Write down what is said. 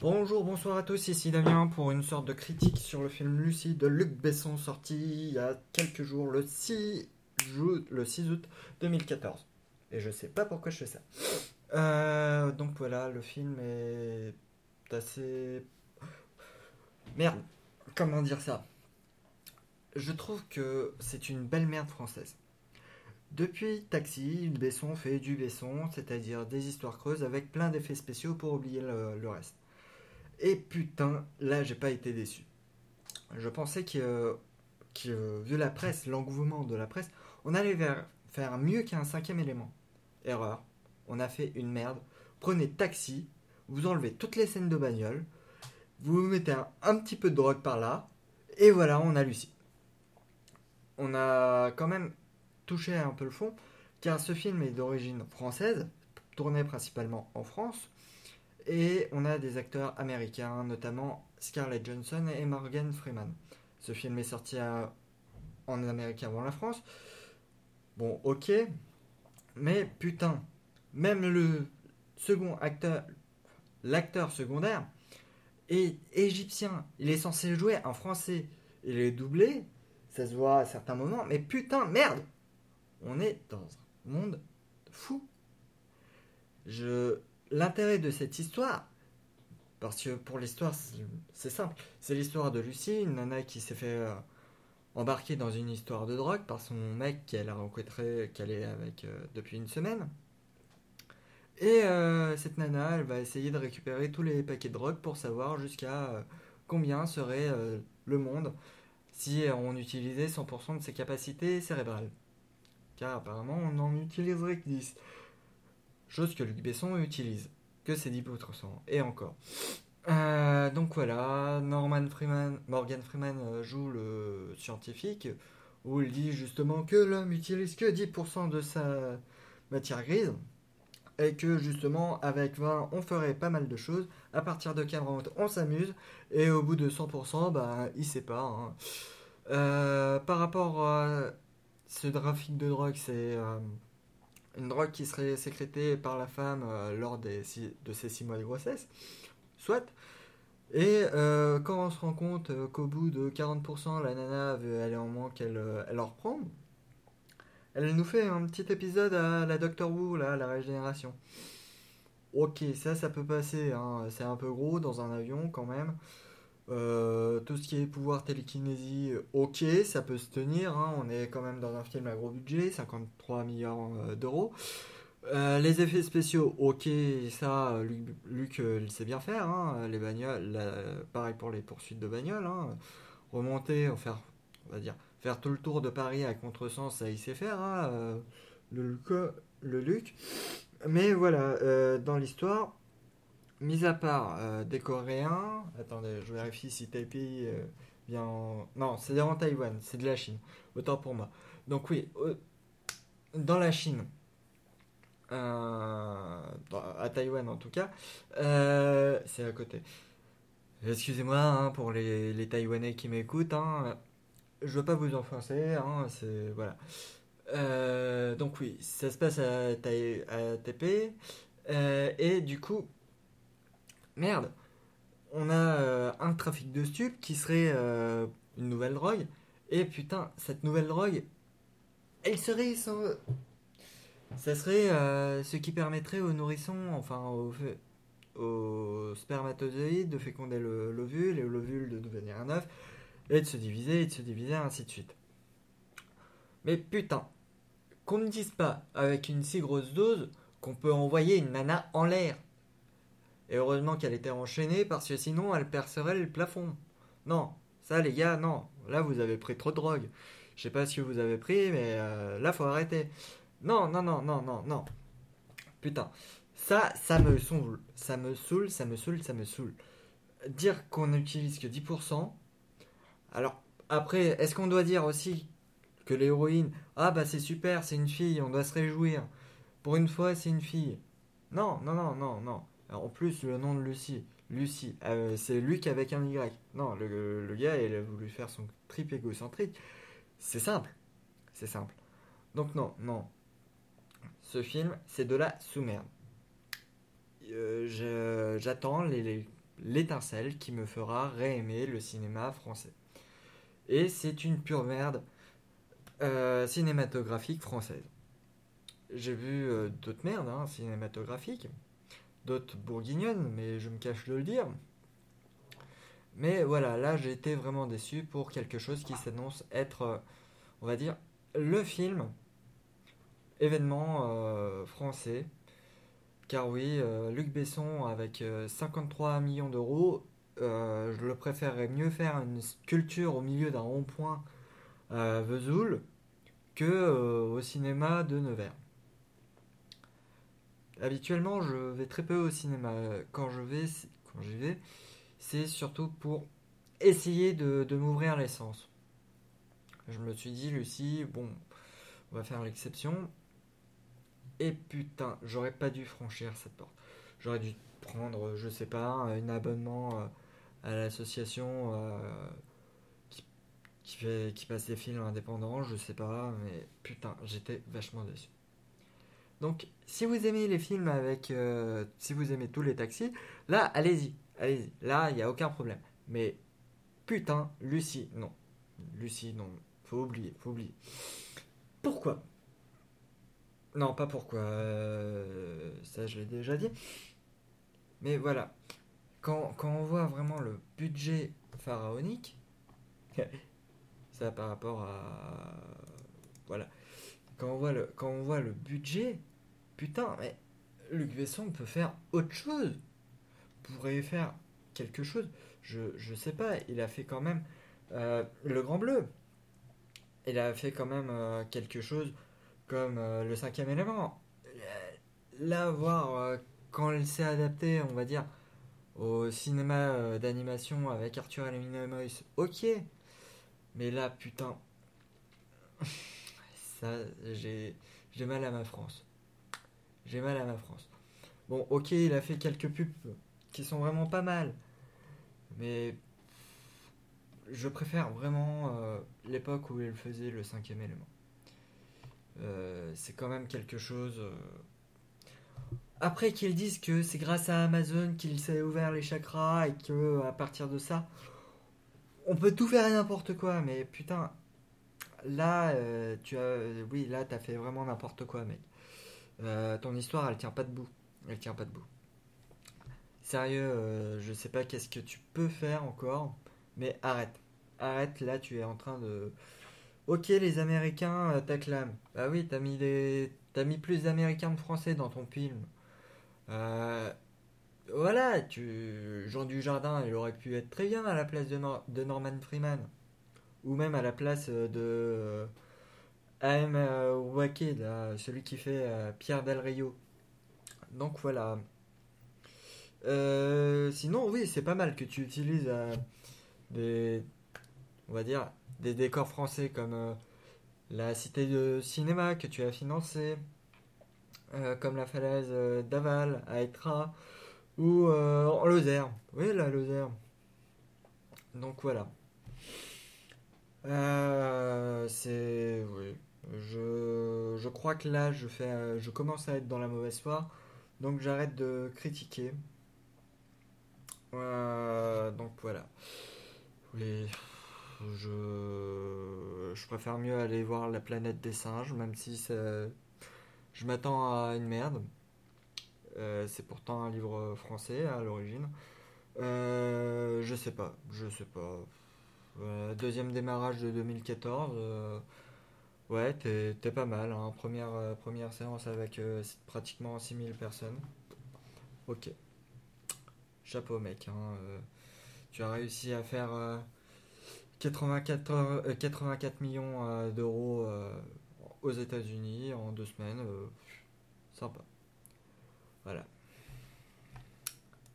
Bonjour, bonsoir à tous, ici Damien pour une sorte de critique sur le film Lucie de Luc Besson sorti il y a quelques jours, le 6 août 2014. Et je sais pas pourquoi je fais ça. Donc voilà, le film est assez... Merde, comment dire ça? Je trouve que c'est une belle merde française. Depuis Taxi, Besson fait du Besson, c'est-à-dire des histoires creuses avec plein d'effets spéciaux pour oublier le reste. Et putain, là j'ai pas été déçu. Je pensais vu la presse, l'engouement de la presse, on allait faire mieux qu'un cinquième élément. Erreur. On a fait une merde. Prenez Taxi, vous enlevez toutes les scènes de bagnole, vous mettez un petit peu de drogue par là, et voilà, on a Lucie. On a quand même touché un peu le fond, car ce film est d'origine française, tourné principalement en France, et on a des acteurs américains, notamment Scarlett Johansson et Morgan Freeman. Ce film est sorti en Amérique avant la France. Bon, ok, mais putain, même le second acteur, l'acteur secondaire, est égyptien. Il est censé jouer un français. Il est doublé, ça se voit à certains moments, mais putain, merde, on est dans un monde fou. Je L'intérêt de cette histoire, parce que pour l'histoire, c'est simple. C'est l'histoire de Lucie, une nana qui s'est fait embarquer dans une histoire de drogue par son mec qu'elle a rencontré, qu'elle est avec depuis une semaine. Et cette nana, elle va essayer de récupérer tous les paquets de drogue pour savoir jusqu'à combien serait le monde si on utilisait 100% de ses capacités cérébrales. Car apparemment, on n'en utiliserait que 10. Chose que Luc Besson utilise. Que c'est 10%. Et encore. Donc voilà, Morgan Freeman joue le scientifique, où il dit justement que l'homme utilise que 10% de sa matière grise, et que justement avec 20 on ferait pas mal de choses, à partir de 40 on s'amuse, et au bout de 100%, bah, il sait pas. Hein. Par rapport à ce trafic de drogue, c'est une drogue qui serait sécrétée par la femme lors de ses 6 mois de grossesse, soit. Et quand on se rend compte qu'au bout de 40%, la nana veut aller en manque, elle en reprend, elle nous fait un petit épisode à la Doctor Who, là, la régénération. Ok, ça peut passer, hein, c'est un peu gros dans un avion quand même. Tout ce qui est pouvoir télékinésie, ok, ça peut se tenir, hein, on est quand même dans un film à gros budget, 53 millions d'euros. Les effets spéciaux, ok, ça, Luc, il sait bien faire, hein, les bagnoles, pareil pour les poursuites de bagnoles, hein, remonter, on va dire, faire tout le tour de Paris à contresens, ça il sait faire, hein, le, le Luc. Mais voilà, dans l'histoire, mis à part des Coréens, attendez, je vérifie si Taipei vient en... Non, c'est en Taïwan, c'est de la Chine, autant pour moi. Donc oui, dans la Chine, à Taïwan en tout cas, c'est à côté. Excusez-moi hein, pour les Taïwanais qui m'écoutent, hein, je veux pas vous enfoncer, hein, c'est voilà. Donc oui, ça se passe à Taipei, et du coup, merde, on a un trafic de stupes qui serait une nouvelle drogue, et putain, cette nouvelle drogue, elle serait ça serait ce qui permettrait aux nourrissons, enfin aux spermatozoïdes de féconder l'ovule et l'ovule de devenir un œuf et de se diviser, ainsi de suite. Mais putain, qu'on ne dise pas avec une si grosse dose qu'on peut envoyer une nana en l'air. Et heureusement qu'elle était enchaînée parce que sinon elle percerait le plafond. Non, ça les gars, non. Là vous avez pris trop de drogue. Je sais pas ce que vous avez pris, mais là faut arrêter. Non, non, non, non, non, non. Putain, ça me saoule. Ça me saoule, ça me saoule, ça me saoule. Dire qu'on n'utilise que 10%. Alors, après, est-ce qu'on doit dire aussi que l'héroïne, ah bah c'est super, c'est une fille, on doit se réjouir. Pour une fois, c'est une fille. Non, non, non, non, non. Alors, en plus, le nom de Lucie, c'est Luc avec un Y. Non, le gars, il a voulu faire son trip égocentrique. C'est simple, c'est simple. Donc non, non. Ce film, c'est de la sous-merde. J'attends l'étincelle qui me fera réaimer le cinéma français. Et c'est une pure merde cinématographique française. J'ai vu d'autres merdes cinématographiques, d'autres bourguignonnes, mais je me cache de le dire. Mais voilà, là j'ai été vraiment déçu pour quelque chose qui s'annonce être, on va dire, le film événement français. Car oui, Luc Besson avec 53 millions d'euros, je le préférerais mieux faire une sculpture au milieu d'un rond-point à Vesoul que au cinéma de Nevers. Habituellement, je vais très peu au cinéma. Quand j'y vais, c'est surtout pour essayer de m'ouvrir les sens. Je me suis dit, Lucie, bon, on va faire l'exception. Et putain, j'aurais pas dû franchir cette porte. J'aurais dû prendre, je sais pas, un abonnement à l'association qui passe des films indépendants, je sais pas, mais putain, j'étais vachement déçu. Donc, si vous aimez les films si vous aimez tous les taxis, là, allez-y, allez-y. Là, il n'y a aucun problème. Mais putain, Lucie, non. Lucie, non. Faut oublier, faut oublier. Pourquoi? Non, pas pourquoi. Ça, je l'ai déjà dit. Mais voilà, quand on voit vraiment le budget pharaonique, ça par rapport à... Voilà. Quand on voit le budget, putain, mais Luc Besson peut faire autre chose. Pourrait faire quelque chose. Je sais pas, il a fait quand même Le Grand Bleu. Il a fait quand même quelque chose comme Le Cinquième Élément. Là, voir quand il s'est adapté, on va dire, au cinéma d'animation avec Arthur et les Minimoys, ok. Mais là, putain, ça, j'ai mal à ma France. J'ai mal à ma France. Bon, ok, il a fait quelques pubs qui sont vraiment pas mal. Mais je préfère vraiment l'époque où il faisait le cinquième élément. C'est quand même quelque chose. Après qu'ils disent que c'est grâce à Amazon qu'il s'est ouvert les chakras et que à partir de ça, on peut tout faire et n'importe quoi. Mais putain, là, oui, là, t'as fait vraiment n'importe quoi, mec. Ton histoire, elle tient pas debout. Elle tient pas debout. Sérieux, je sais pas qu'est-ce que tu peux faire encore, mais arrête. Arrête, là, tu es en train de... Ok, les Américains t'acclament. Bah oui, t'as mis plus d'Américains que de Français dans ton film. Euh, voilà, Jean Dujardin, il aurait pu être très bien à la place de Norman Freeman. Ou même à la place de A.M. Waked, là, celui qui fait Pierre Del Rio. Donc voilà. Sinon, oui, c'est pas mal que tu utilises des, on va dire, des décors français comme la cité de cinéma que tu as financée, comme la falaise d'Aval à Etra, ou en Lozère. Oui, la Lozère. Donc voilà. Oui. Je crois que là, je commence à être dans la mauvaise foi, donc j'arrête de critiquer. Donc voilà. Oui, je préfère mieux aller voir La planète des singes, même si je m'attends à une merde. C'est pourtant un livre français à l'origine. Je sais pas, je sais pas. Deuxième démarrage de 2014. Ouais, t'es pas mal, hein. Première séance avec pratiquement 6000 personnes. Ok, chapeau mec, hein. Tu as réussi à faire 84 millions d'euros aux États-Unis en 2 semaines. Sympa. Voilà.